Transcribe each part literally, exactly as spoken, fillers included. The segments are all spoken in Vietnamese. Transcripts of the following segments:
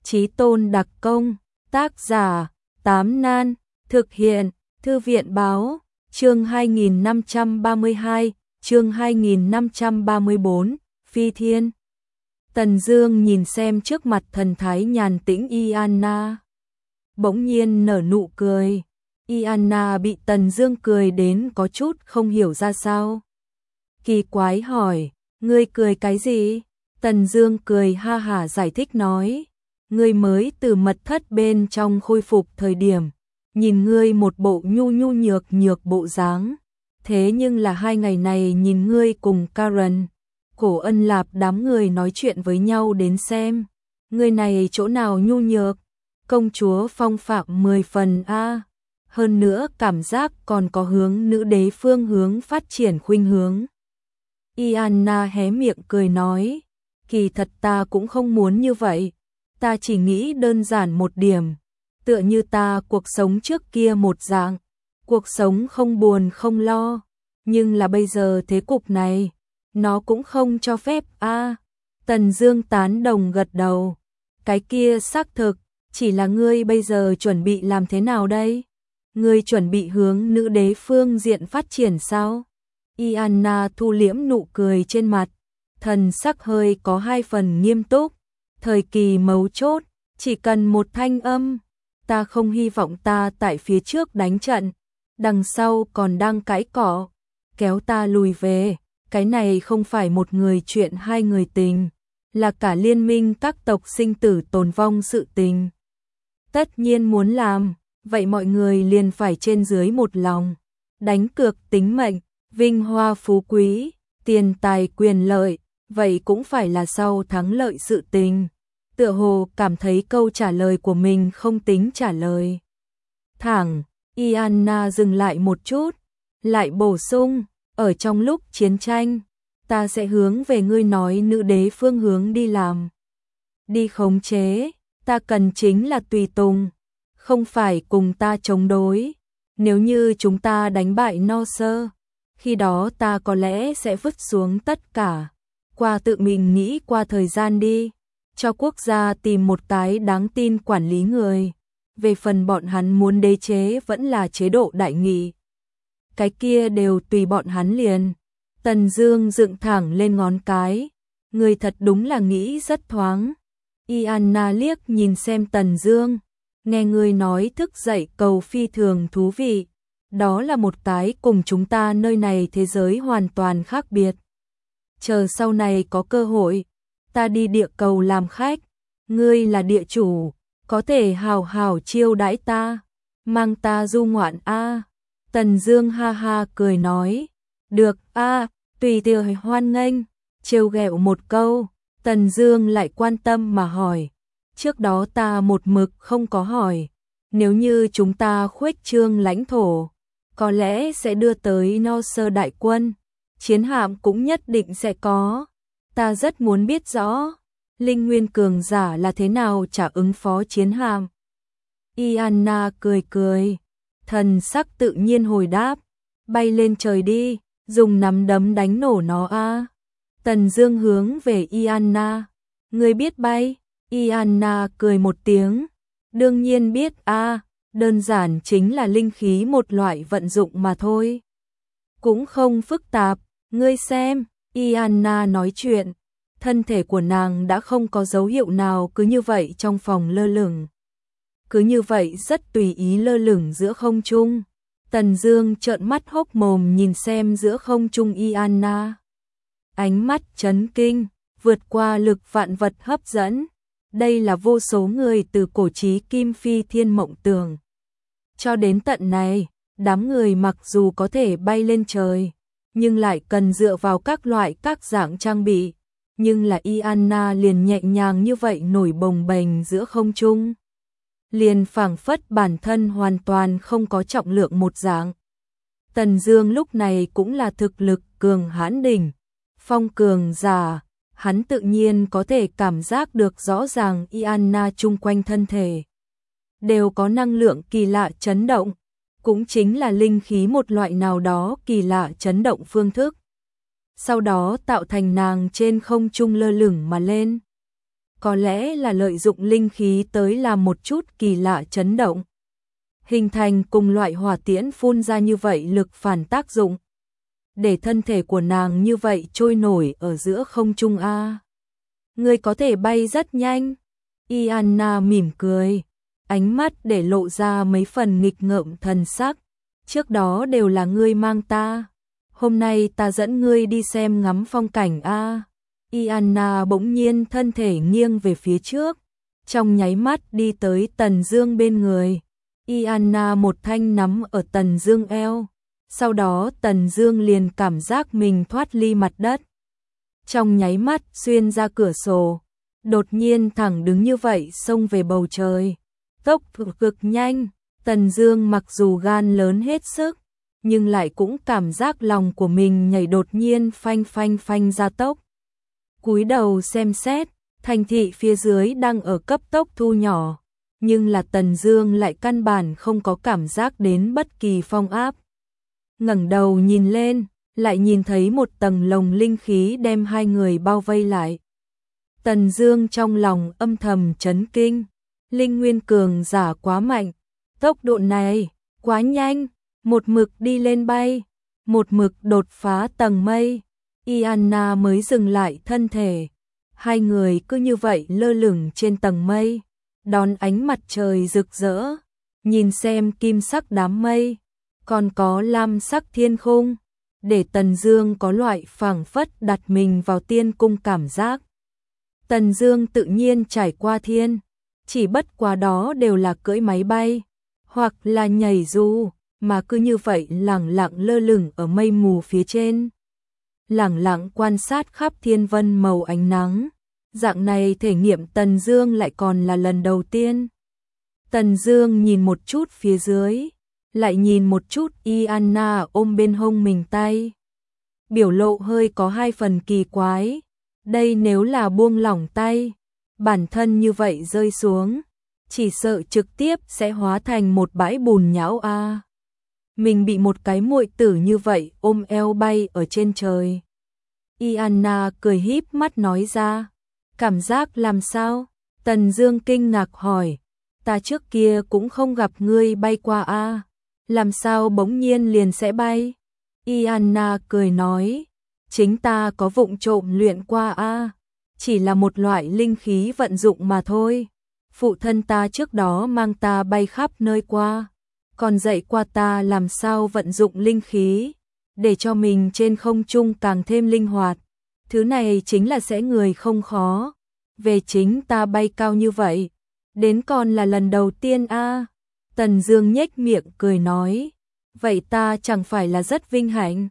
Chí tôn đặc công, tác giả, Tám Nan, thực hiện, Thư viện báo, chương hai nghìn năm trăm ba mươi hai, chương hai nghìn năm trăm ba mươi bốn, Phi Thiên. Tần Dương nhìn xem trước mặt thần thái nhàn tĩnh Ianna, bỗng nhiên nở nụ cười. Ianna bị Tần Dương cười đến có chút không hiểu ra sao. Kỳ quái hỏi, ngươi cười cái gì? Tần Dương cười ha hả giải thích nói, ngươi mới từ mật thất bên trong khôi phục thời điểm, nhìn ngươi một bộ nhu nhu nhược nhược bộ dáng, thế nhưng là hai ngày này nhìn ngươi cùng Karen, Cổ Ân Lạp đám người nói chuyện với nhau đến xem, ngươi này chỗ nào nhu nhược, công chúa phong phạm mười phần a, hơn nữa cảm giác còn có hướng nữ đế phương hướng phát triển khuynh hướng. Ianna hé miệng cười nói, kỳ thật ta cũng không muốn như vậy, ta chỉ nghĩ đơn giản một điểm, tựa như ta cuộc sống trước kia một dạng, cuộc sống không buồn không lo, nhưng là bây giờ thế cục này, nó cũng không cho phép a. À, Tần Dương tán đồng gật đầu, cái kia xác thực, chỉ là ngươi bây giờ chuẩn bị làm thế nào đây? Ngươi chuẩn bị hướng nữ đế phương diện phát triển sao? Ianna thu liễm nụ cười trên mặt, thần sắc hơi có hai phần nghiêm túc, thời kỳ mấu chốt, chỉ cần một thanh âm, ta không hy vọng ta tại phía trước đánh trận, đằng sau còn đang cãi cọ, kéo ta lùi về, cái này không phải một người chuyện hai người tình, là cả liên minh các tộc sinh tử tồn vong sự tình. Tất nhiên muốn làm, vậy mọi người liền phải trên dưới một lòng, đánh cược tính mệnh, vinh hoa phú quý, tiền tài quyền lợi, vậy cũng phải là sau thắng lợi sự tình. Tựa hồ cảm thấy câu trả lời của mình không tính trả lời thẳng, Ianna dừng lại một chút, lại bổ sung, ở trong lúc chiến tranh, ta sẽ hướng về ngươi nói nữ đế phương hướng đi làm, đi khống chế, ta cần chính là tùy tùng, không phải cùng ta chống đối. Nếu như chúng ta đánh bại Norse, khi đó ta có lẽ sẽ vứt xuống tất cả, qua tự mình nghĩ qua thời gian đi, cho quốc gia tìm một cái đáng tin quản lý người. Về phần bọn hắn muốn đế chế vẫn là chế độ đại nghị, cái kia đều tùy bọn hắn liền. Tần Dương dựng thẳng lên ngón cái, người thật đúng là nghĩ rất thoáng. Ianna liếc nhìn xem Tần Dương, nghe ngươi nói thức dậy cầu phi thường thú vị, đó là một cái cùng chúng ta nơi này thế giới hoàn toàn khác biệt. Chờ sau này có cơ hội, ta đi địa cầu làm khách, ngươi là địa chủ, có thể hào hào chiêu đãi ta, mang ta du ngoạn a. Tần Dương ha ha cười nói, được a, tùy tiện hoan nghênh. Trêu ghẹo một câu, Tần Dương lại quan tâm mà hỏi, trước đó ta một mực không có hỏi, nếu như chúng ta khuếch trương lãnh thổ, có lẽ sẽ đưa tới Norse đại quân, chiến hạm cũng nhất định sẽ có, ta rất muốn biết rõ, linh nguyên cường giả là thế nào trả ứng phó chiến hạm. Ianna cười cười, thần sắc tự nhiên hồi đáp, bay lên trời đi, dùng nắm đấm đánh nổ nó a. Tần Dương hướng về Ianna, ngươi biết bay? Ianna cười một tiếng, đương nhiên biết a, đơn giản chính là linh khí một loại vận dụng mà thôi. Cũng không phức tạp, ngươi xem, Ianna nói chuyện, thân thể của nàng đã không có dấu hiệu nào cứ như vậy trong phòng lơ lửng. Cứ như vậy rất tùy ý lơ lửng giữa không trung. Tần Dương trợn mắt hốc mồm nhìn xem giữa không trung Ianna. Ánh mắt chấn kinh, vượt qua lực vạn vật hấp dẫn. Đây là vô số người từ cổ chí kim phi thiên mộng tưởng. Cho đến tận này, đám người mặc dù có thể bay lên trời, nhưng lại cần dựa vào các loại các dạng trang bị. Nhưng là Ianna liền nhẹ nhàng như vậy nổi bồng bềnh giữa không trung. Liền phảng phất bản thân hoàn toàn không có trọng lượng một dạng. Tần Dương lúc này cũng là thực lực cường hãn đỉnh, phong cường giả, hắn tự nhiên có thể cảm giác được rõ ràng Ianna chung quanh thân thể đều có năng lượng kỳ lạ chấn động, cũng chính là linh khí một loại nào đó kỳ lạ chấn động phương thức. Sau đó tạo thành nàng trên không trung lơ lửng mà lên. có lẽ là lợi dụng linh khí tới làm một chút kỳ lạ chấn động. Hình thành cùng loại hỏa tiễn phun ra như vậy lực phản tác dụng. Để thân thể của nàng như vậy trôi nổi ở giữa không trung a. Ngươi có thể bay rất nhanh. Iana mỉm cười, ánh mắt để lộ ra mấy phần nghịch ngợm thần sắc. Trước đó đều là ngươi mang ta, hôm nay ta dẫn ngươi đi xem ngắm phong cảnh a. Iana bỗng nhiên thân thể nghiêng về phía trước, trong nháy mắt đi tới Tần Dương bên người. Iana một thanh nắm ở Tần Dương eo, sau đó Tần Dương liền cảm giác mình thoát ly mặt đất. Trong nháy mắt xuyên ra cửa sổ, đột nhiên thẳng đứng như vậy xông về bầu trời. Tốc độ cực nhanh, Tần Dương mặc dù gan lớn hết sức, nhưng lại cũng cảm giác lòng của mình nhảy đột nhiên phanh phanh phanh ra tốc. Cúi đầu xem xét, thành thị phía dưới đang ở cấp tốc thu nhỏ, nhưng là Tần Dương lại căn bản không có cảm giác đến bất kỳ phong áp. Ngẩng đầu nhìn lên, lại nhìn thấy một tầng lồng linh khí đem hai người bao vây lại. Tần Dương trong lòng âm thầm chấn kinh, linh nguyên cường giả quá mạnh, tốc độ này quá nhanh, một mực đi lên bay, một mực đột phá tầng mây. Iana mới dừng lại thân thể, hai người cứ như vậy lơ lửng trên tầng mây, đón ánh mặt trời rực rỡ, nhìn xem kim sắc đám mây, còn có lam sắc thiên khung, để Tần Dương có loại phảng phất đặt mình vào tiên cung cảm giác. Tần Dương tự nhiên trải qua thiên, chỉ bất quá đó đều là cưỡi máy bay, hoặc là nhảy dù, mà cứ như vậy lẳng lặng lơ lửng ở mây mù phía trên. Lẳng lặng quan sát khắp thiên vân màu ánh nắng, dạng này thể nghiệm Tần Dương lại còn là lần đầu tiên. Tần Dương nhìn một chút phía dưới, lại nhìn một chút Iana ôm bên hông mình tay. Biểu lộ hơi có hai phần kỳ quái, đây nếu là buông lỏng tay, bản thân như vậy rơi xuống, chỉ sợ trực tiếp sẽ hóa thành một bãi bùn nhão a. À. Mình bị một cái muội tử như vậy ôm eo bay ở trên trời. Iana cười híp mắt nói ra, cảm giác làm sao? Tần Dương kinh ngạc hỏi, ta trước kia cũng không gặp ngươi bay qua a, à. Làm sao bỗng nhiên liền sẽ bay? Iana cười nói, chính ta có vụng trộm luyện qua a, à. Chỉ là một loại linh khí vận dụng mà thôi. Phụ thân ta trước đó mang ta bay khắp nơi qua, còn dạy qua ta làm sao vận dụng linh khí, để cho mình trên không trung càng thêm linh hoạt. Thứ này chính là sẽ người không khó. Về chính ta bay cao như vậy, đến còn là lần đầu tiên a. À. Tần Dương nhếch miệng cười nói, vậy ta chẳng phải là rất vinh hạnh.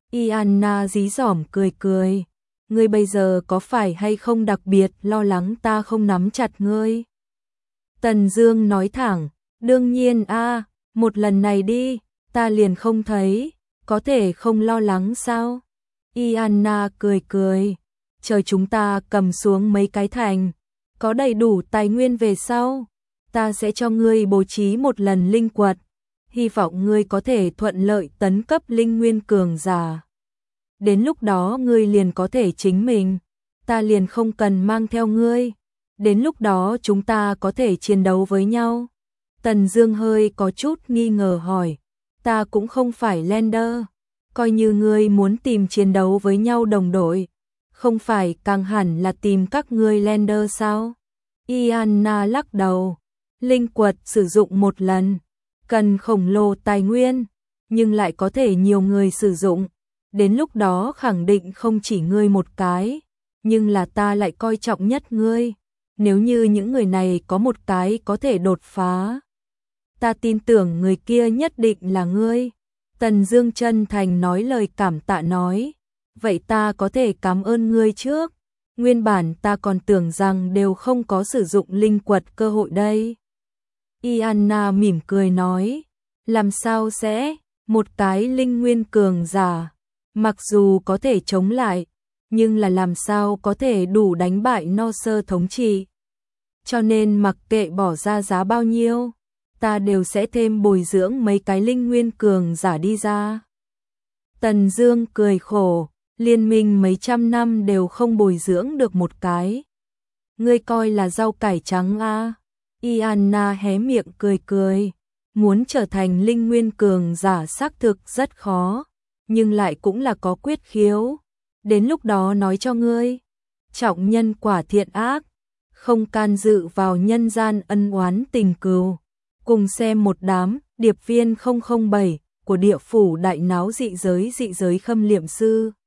Iana dí dỏm cười cười, ngươi bây giờ có phải hay không đặc biệt lo lắng ta không nắm chặt ngươi? Tần Dương nói thẳng, đương nhiên a, à, một lần này đi, ta liền không thấy, có thể không lo lắng sao? Iana cười cười, chờ chúng ta cầm xuống mấy cái thành, có đầy đủ tài nguyên về sau, ta sẽ cho ngươi bố trí một lần linh quật, hy vọng ngươi có thể thuận lợi tấn cấp linh nguyên cường giả. Đến lúc đó ngươi liền có thể chính mình, ta liền không cần mang theo ngươi, đến lúc đó chúng ta có thể chiến đấu với nhau. Tần Dương hơi có chút nghi ngờ hỏi, ta cũng không phải Lender, coi như ngươi muốn tìm chiến đấu với nhau đồng đội, không phải càng hẳn là tìm các ngươi Lender sao? Iana lắc đầu, linh quật sử dụng một lần, cần khổng lồ tài nguyên, nhưng lại có thể nhiều người sử dụng, đến lúc đó khẳng định không chỉ ngươi một cái, nhưng là ta lại coi trọng nhất ngươi, nếu như những người này có một cái có thể đột phá, ta tin tưởng người kia nhất định là ngươi. Tần Dương chân thành nói lời cảm tạ nói, vậy ta có thể cảm ơn ngươi trước, nguyên bản ta còn tưởng rằng đều không có sử dụng linh quật cơ hội đây. Iana mỉm cười nói, làm sao sẽ, một cái linh nguyên cường giả, mặc dù có thể chống lại, nhưng là làm sao có thể đủ đánh bại No Sơ thống trị. Cho nên mặc kệ bỏ ra giá bao nhiêu, ta đều sẽ thêm bồi dưỡng mấy cái linh nguyên cường giả đi ra. Tần Dương cười khổ, liên minh mấy trăm năm đều không bồi dưỡng được một cái. ngươi coi là rau cải trắng à? Iana hé miệng cười cười, muốn trở thành linh nguyên cường giả xác thực rất khó, nhưng lại cũng là có quyết khiếu, đến lúc đó nói cho ngươi, trọng nhân quả thiện ác, không can dự vào nhân gian ân oán tình cừu. Cùng xem một đám điệp viên không không bảy của địa phủ đại náo dị giới dị giới khâm liệm sư.